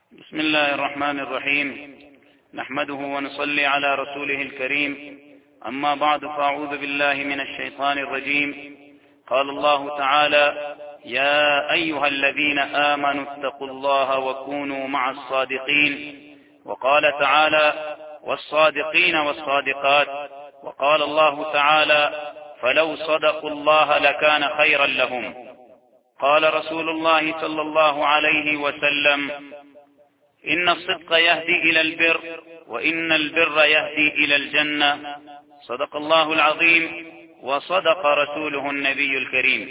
بسم الله الرحمن الرحيم. نحمده ونصلي على رسوله الكريم. أما بعد، فأعوذ بالله من الشيطان الرجيم. قال الله تعالى: يا أيها الذين آمنوا اتقوا الله وكونوا مع الصادقين. وقال تعالى: والصادقين والصادقات. وقال الله تعالى: فلو صدقوا الله لكان خيرا لهم. قال رسول الله صلى الله عليه وسلم: إن الصدق يهدي إلى البر، وإن البر يهدي إلى الجنة. صدق الله العظيم وصدق رسوله النبي الكريم.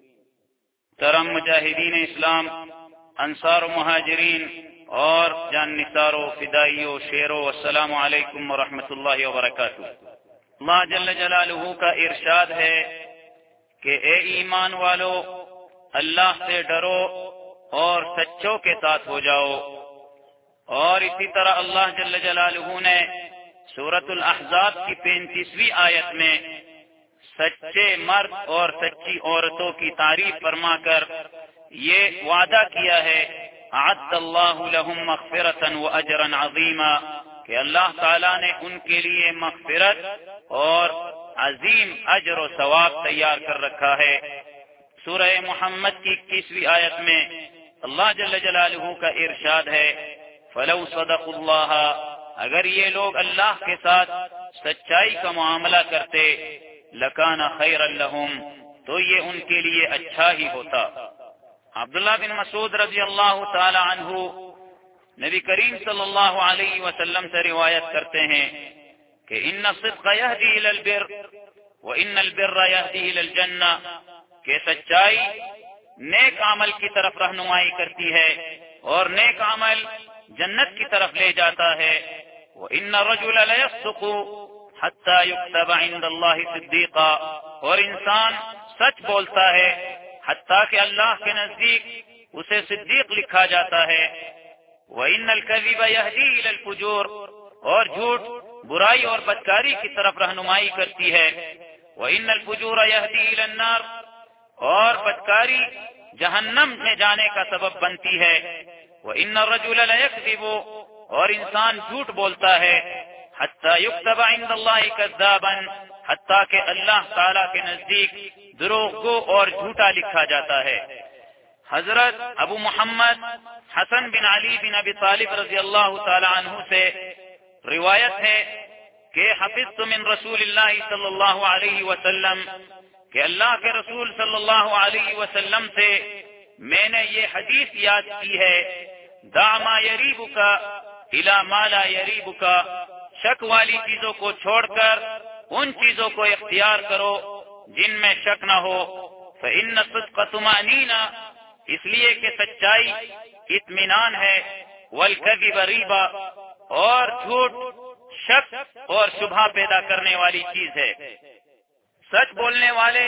ترم مجاہدین اسلام، انصار و مہاجرین اور جان نثارو فدائیو شیرو، السلام علیکم ورحمۃ اللہ وبرکاتہ۔ اللہ جل جلالہ کا ارشاد ہے کہ اے ایمان والو، اللہ سے ڈرو اور سچوں کے ساتھ ہو جاؤ۔ اور اسی طرح اللہ جل جلالہ نے سورۃ الاحزاب کی 35ویں آیت میں سچے مرد اور سچی عورتوں کی تعریف فرما کر یہ وعدہ کیا ہے: اعد اللہ لہم مغفرۃ واجرا عظیما، کہ اللہ تعالیٰ نے ان کے لیے مغفرت اور عظیم اجر و ثواب تیار کر رکھا ہے۔ سورہ محمد کی 21ویں آیت میں اللہ جل جلالہ کا ارشاد ہے: فلو صدقوا اللہ، اگر یہ لوگ اللہ کے ساتھ سچائی کا معاملہ کرتے، لکان خیرا لہم، تو یہ ان کے لیے اچھا ہی ہوتا۔ عبداللہ بن مسعود رضی اللہ تعالی عنہ نبی کریم صلی اللہ علیہ وسلم سے روایت کرتے ہیں کہ ان الصدق یہدی الی البر وان البر یہدی الی الجنہ، کہ سچائی نیک عمل کی طرف رہنمائی کرتی ہے اور نیک عمل جنت کی طرف لے جاتا ہے۔ وَإِنَّ الرَّجُلَ لَيَصْدُقُ حَتَّى يُكْتَبَ عِندَ اللَّهِ صِدِّيقًا، اور انسان سچ بولتا ہے حتیٰ کہ اللہ کے نزدیک اسے صدیق لکھا جاتا ہے۔ وَإِنَّ الْكَذِبَ يَهْدِي إِلَى الْفُجُورِ، اور جھوٹ برائی اور بدکاری کی طرف رہنمائی کرتی ہے۔ وَإِنَّ الْفُجُورَ يَهْدِي إِلَى النَّارِ، اور بدکاری جہنم میں جانے کا سبب بنتی ہے۔ وَإِنَّ الرَّجُلَ لَيَكْذِبُ، اور انسان جھوٹ بولتا ہے، حَتَّى يُكْتَبَ عِندَ اللَّهِ كَذَّابًا، حتیٰ کہ اللہ تعالیٰ کے نزدیک دروغگو اور جھوٹا لکھا جاتا ہے۔ حضرت ابو محمد حسن بن علی بن ابی طالب رضی اللہ تعالی عنہ سے روایت ہے کہ حفظت من رسول اللہ صلی اللہ علیہ وسلم، کہ اللہ کے رسول صلی اللہ علیہ وسلم سے میں نے یہ حدیث یاد کی ہے: دع ما یریبک الی ما لا یریبک، شک والی چیزوں کو چھوڑ کر ان چیزوں کو اختیار کرو جن میں شک نہ ہو۔ فإن الصدق طمأنینہ، اس لیے کہ سچائی اطمینان ہے۔ والکذب ریبہ، اور جھوٹ شک اور شبہ پیدا کرنے والی چیز ہے۔ سچ بولنے والے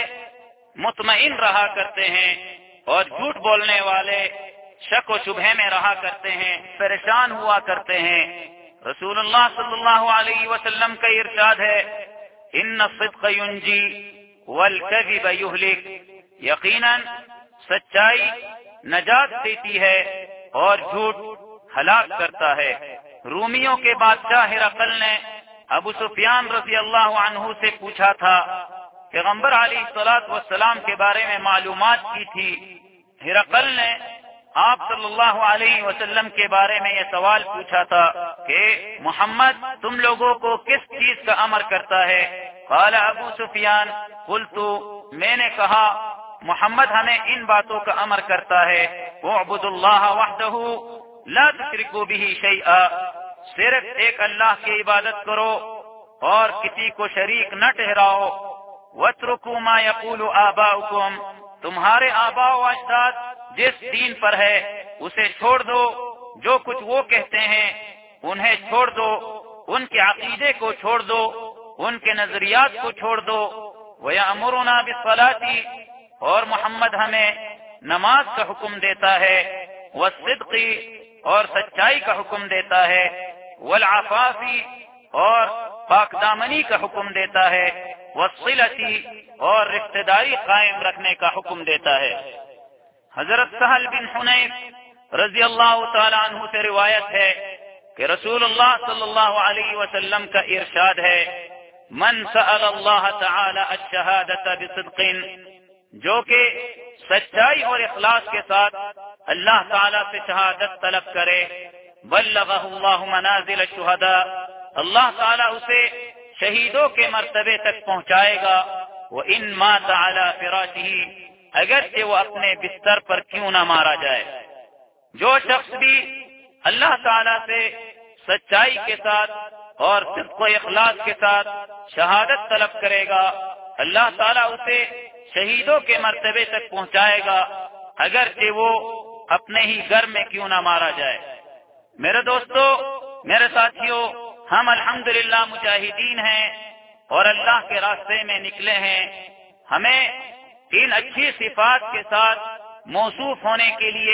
مطمئن رہا کرتے ہیں اور جھوٹ بولنے والے شک و شبہ میں رہا کرتے ہیں، پریشان ہوا کرتے ہیں۔ رسول اللہ صلی اللہ علیہ وسلم کا ارشاد ہے: ان الصدق ینجی والکذب یہلک، یقیناً سچائی نجات دیتی ہے اور جھوٹ ہلاک کرتا ہے۔ رومیوں کے بادشاہ ہرقل نے ابو سفیان رضی اللہ عنہ سے پوچھا تھا، پیغمبر علیہ الصلوۃ والسلام کے بارے میں معلومات کی تھی۔ ہرقل نے آپ صلی اللہ علیہ وسلم کے بارے میں یہ سوال پوچھا تھا کہ محمد تم لوگوں کو کس چیز کا امر کرتا ہے؟ قال ابو سفیان: قلت، میں نے کہا محمد ہمیں ان باتوں کا امر کرتا ہے: اعبدوا اللہ وحدہ لا تشرکوا بہ شیئا، صرف ایک اللہ کی عبادت کرو اور کسی کو شریک نہ ٹھہراؤ۔ واترکوا ما یقول آباؤکم، تمہارے آباء و اجداد جس دین پر ہے اسے چھوڑ دو، جو کچھ وہ کہتے ہیں انہیں چھوڑ دو، ان کے عقیدے کو چھوڑ دو، ان کے نظریات کو چھوڑ دو۔ وَيَأْمُرُنَا بِالصَّلَاةِ، اور محمد ہمیں نماز کا حکم دیتا ہے، وَالصِّدْقِ، اور سچائی کا حکم دیتا ہے، وَالْعَفَافِ، اور پاک دامنی کا حکم دیتا ہے، وَالصِّلَةِ، اور رشتہ داری قائم رکھنے کا حکم دیتا ہے۔ حضرت سہل بن حنیف رضی اللہ تعالی عنہ سے روایت ہے کہ رسول اللہ صلی اللہ علیہ وسلم کا ارشاد ہے، من سأل اللہ تعالی الشہادۃ بصدق، جو کہ سچائی اور اخلاص کے ساتھ اللہ تعالی سے شہادت طلب کرے، بلغہ اللہ منازل الشہداء، اللہ تعالی اسے شہیدوں کے مرتبے تک پہنچائے گا، وَإِن مَاتَ عَلَى فِرَاشِهِ، اگرچہ وہ اپنے بستر پر کیوں نہ مارا جائے۔ جو شخص بھی اللہ تعالی سے سچائی کے ساتھ اور صدق و اخلاص کے ساتھ شہادت طلب کرے گا، اللہ تعالیٰ اسے شہیدوں کے مرتبے تک پہنچائے گا، اگرچہ وہ اپنے ہی گھر میں کیوں نہ مارا جائے۔ میرے دوستو، میرے ساتھیوں، ہم الحمدللہ مجاہدین ہیں اور اللہ کے راستے میں نکلے ہیں۔ ہمیں ان اچھی صفات کے ساتھ موصوف ہونے کے لیے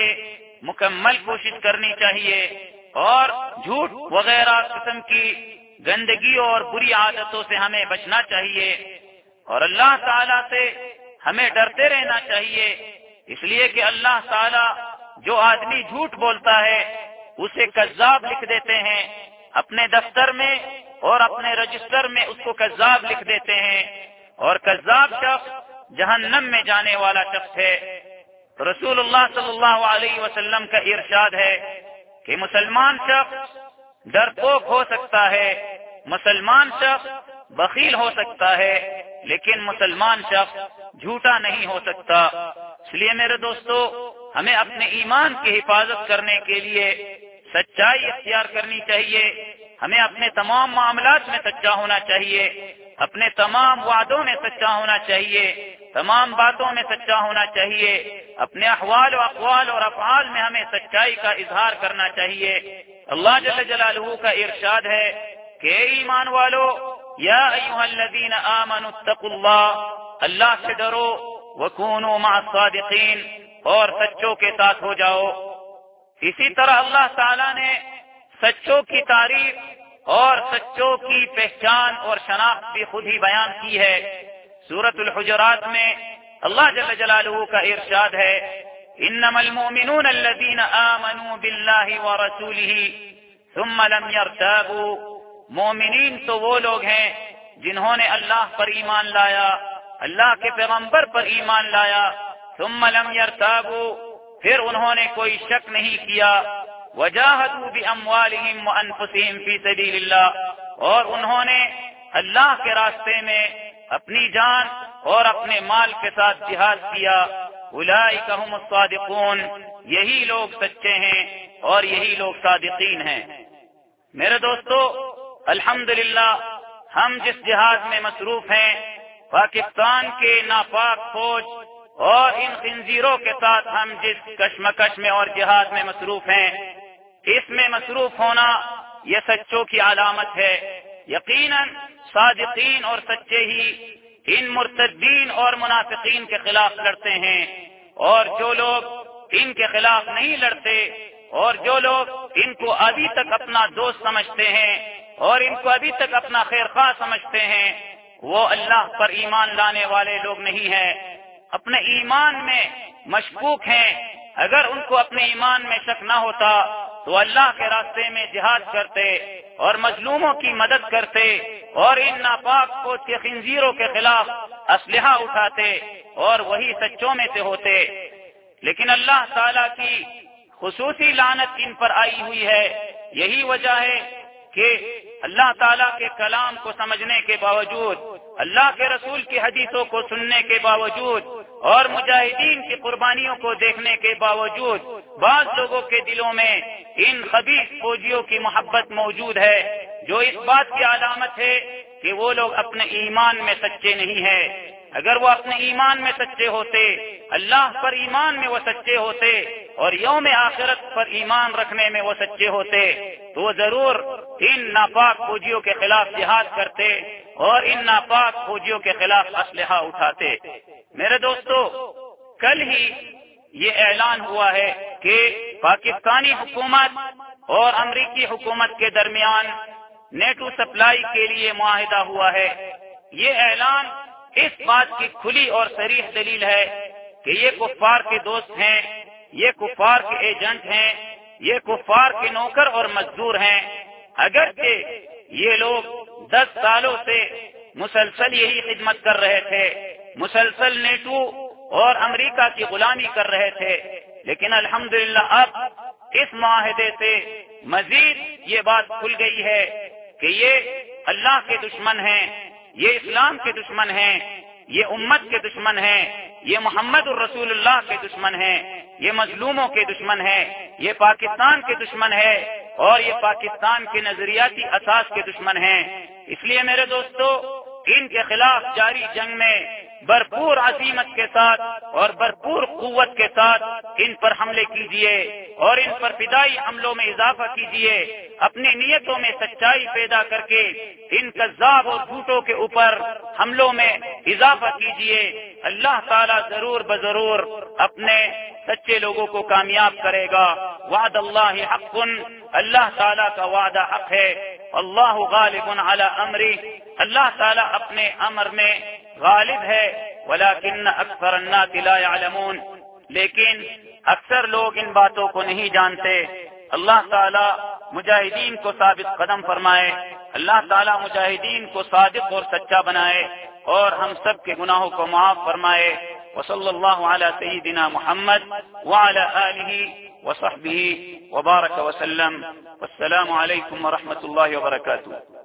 مکمل کوشش کرنی چاہیے اور جھوٹ وغیرہ قسم کی گندگی اور بری عادتوں سے ہمیں بچنا چاہیے، اور اللہ تعالیٰ سے ہمیں ڈرتے رہنا چاہیے، اس لیے کہ اللہ تعالیٰ جو آدمی جھوٹ بولتا ہے اسے کذاب لکھ دیتے ہیں، اپنے دفتر میں اور اپنے رجسٹر میں اس کو کذاب لکھ دیتے ہیں، اور کذاب شخص جہنم میں جانے والا شخص ہے۔ رسول اللہ صلی اللہ علیہ وسلم کا ارشاد ہے کہ مسلمان شخص ڈرپوک ہو سکتا ہے، مسلمان شخص بخیل ہو سکتا ہے، لیکن مسلمان شخص جھوٹا نہیں ہو سکتا۔ اس لیے میرے دوستو، ہمیں اپنے ایمان کی حفاظت کرنے کے لیے سچائی اختیار کرنی چاہیے، ہمیں اپنے تمام معاملات میں سچا ہونا چاہیے، اپنے تمام وعدوں میں سچا ہونا چاہیے، تمام باتوں میں سچا ہونا چاہیے، اپنے احوال و اقوال اور افعال میں ہمیں سچائی کا اظہار کرنا چاہیے۔ اللہ جل جلالہ کا ارشاد ہے کہ اے ایمان والو، یا ایھا الذین آمنوا اتقوا اللہ، اللہ سے ڈرو، وکونوا مع الصادقین، اور سچوں کے ساتھ ہو جاؤ۔ اسی طرح اللہ تعالی نے سچوں کی تعریف اور سچوں کی پہچان اور شناخت بھی خود ہی بیان کی ہے۔ سورۃ الحجرات میں اللہ جل جلالہ کا ارشاد ہے، انما المؤمنون الذین آمنوا باللہ ورسولہ ثم لم یرتابوا، مومنین تو وہ لوگ ہیں جنہوں نے اللہ پر ایمان لایا، اللہ کے پیغمبر پر ایمان لایا، ثم لم یرتابوا، پھر انہوں نے کوئی شک نہیں کیا، وجاہدوا باموالہم وانفسہم فی سبیل اللہ، اور انہوں نے اللہ کے راستے میں اپنی جان اور اپنے مال کے ساتھ جہاد کیا، اولئک ھم الصادقون، یہی لوگ سچے ہیں اور یہی لوگ صادقین ہیں۔ میرے دوستو، الحمدللہ ہم جس جہاد میں مصروف ہیں، پاکستان کے ناپاک فوج اور ان خنزیروں کے ساتھ ہم جس کشمکش میں اور جہاد میں مصروف ہیں، اس میں مصروف ہونا یہ سچوں کی علامت ہے۔ یقیناً صادقین اور سچے ہی ان مرتدین اور منافقین کے خلاف لڑتے ہیں، اور جو لوگ ان کے خلاف نہیں لڑتے اور جو لوگ ان کو ابھی تک اپنا دوست سمجھتے ہیں اور ان کو ابھی تک اپنا خیر خواہ سمجھتے ہیں، وہ اللہ پر ایمان لانے والے لوگ نہیں ہیں، اپنے ایمان میں مشکوک ہیں۔ اگر ان کو اپنے ایمان میں شک نہ ہوتا تو اللہ کے راستے میں جہاد کرتے اور مظلوموں کی مدد کرتے اور ان ناپاک فوج کے خنزیروں کے خلاف اسلحہ اٹھاتے اور وہی سچوں میں سے ہوتے۔ لیکن اللہ تعالیٰ کی خصوصی لعنت ان پر آئی ہوئی ہے۔ یہی وجہ ہے کہ اللہ تعالیٰ کے کلام کو سمجھنے کے باوجود، اللہ کے رسول کی حدیثوں کو سننے کے باوجود اور مجاہدین کی قربانیوں کو دیکھنے کے باوجود بعض لوگوں کے دلوں میں ان خبیث فوجیوں کی محبت موجود ہے، جو اس بات کی علامت ہے کہ وہ لوگ اپنے ایمان میں سچے نہیں ہیں۔ اگر وہ اپنے ایمان میں سچے ہوتے، اللہ پر ایمان میں وہ سچے ہوتے اور یوم آخرت پر ایمان رکھنے میں وہ سچے ہوتے تو وہ ضرور ان ناپاک فوجیوں کے خلاف جہاد کرتے اور ان ناپاک فوجیوں کے خلاف اسلحہ اٹھاتے۔ میرے دوستو، کل ہی یہ اعلان ہوا ہے کہ پاکستانی حکومت اور امریکی حکومت کے درمیان نیٹو سپلائی کے لیے معاہدہ ہوا ہے۔ یہ اعلان اس بات کی کھلی اور صریح دلیل ہے کہ یہ کفار کے دوست ہیں یہ کفار کے ایجنٹ ہیں، یہ کفار کے نوکر اور مزدور ہیں۔ اگرچہ یہ لوگ 10 سالوں سے مسلسل یہی خدمت کر رہے تھے، مسلسل نیٹو اور امریکہ کی غلامی کر رہے تھے، لیکن الحمدللہ اب اس معاہدے سے مزید یہ بات کھل گئی ہے کہ یہ اللہ کے دشمن ہیں، یہ اسلام کے دشمن ہیں، یہ امت کے دشمن ہیں، یہ محمد الرسول اللہ کے دشمن ہیں، یہ مظلوموں کے دشمن ہیں، یہ پاکستان کے دشمن ہے اور یہ پاکستان کے نظریاتی اساس کے دشمن ہیں۔ اس لیے میرے دوستو، ان کے خلاف جاری جنگ میں بھرپور عزیمت کے ساتھ اور بھرپور قوت کے ساتھ ان پر حملے کیجیے اور ان پر فدائی حملوں میں اضافہ کیجیے، اپنی نیتوں میں سچائی پیدا کر کے ان کذاب اور جھوٹوں کے اوپر حملوں میں اضافہ کیجیے۔ اللہ تعالیٰ ضرور بضرور اپنے سچے لوگوں کو کامیاب کرے گا۔ وعد اللہ حق، اللہ تعالیٰ کا وعدہ حق ہے۔ اللہ غالب علی امرہ، اللہ تعالیٰ اپنے امر میں غالب ہے۔ ولکن اکثر الناس لا يعلمون، لیکن اکثر لوگ ان باتوں کو نہیں جانتے۔ اللہ تعالیٰ مجاہدین کو ثابت قدم فرمائے، اللہ تعالیٰ مجاہدین کو صادق اور سچا بنائے اور ہم سب کے گناہوں کو معاف فرمائے۔ وصلی اللہ علی سیدنا محمد وعلی آلہ وصحبہ وبارک وسلم۔ والسلام علیکم ورحمۃ اللہ وبرکاتہ۔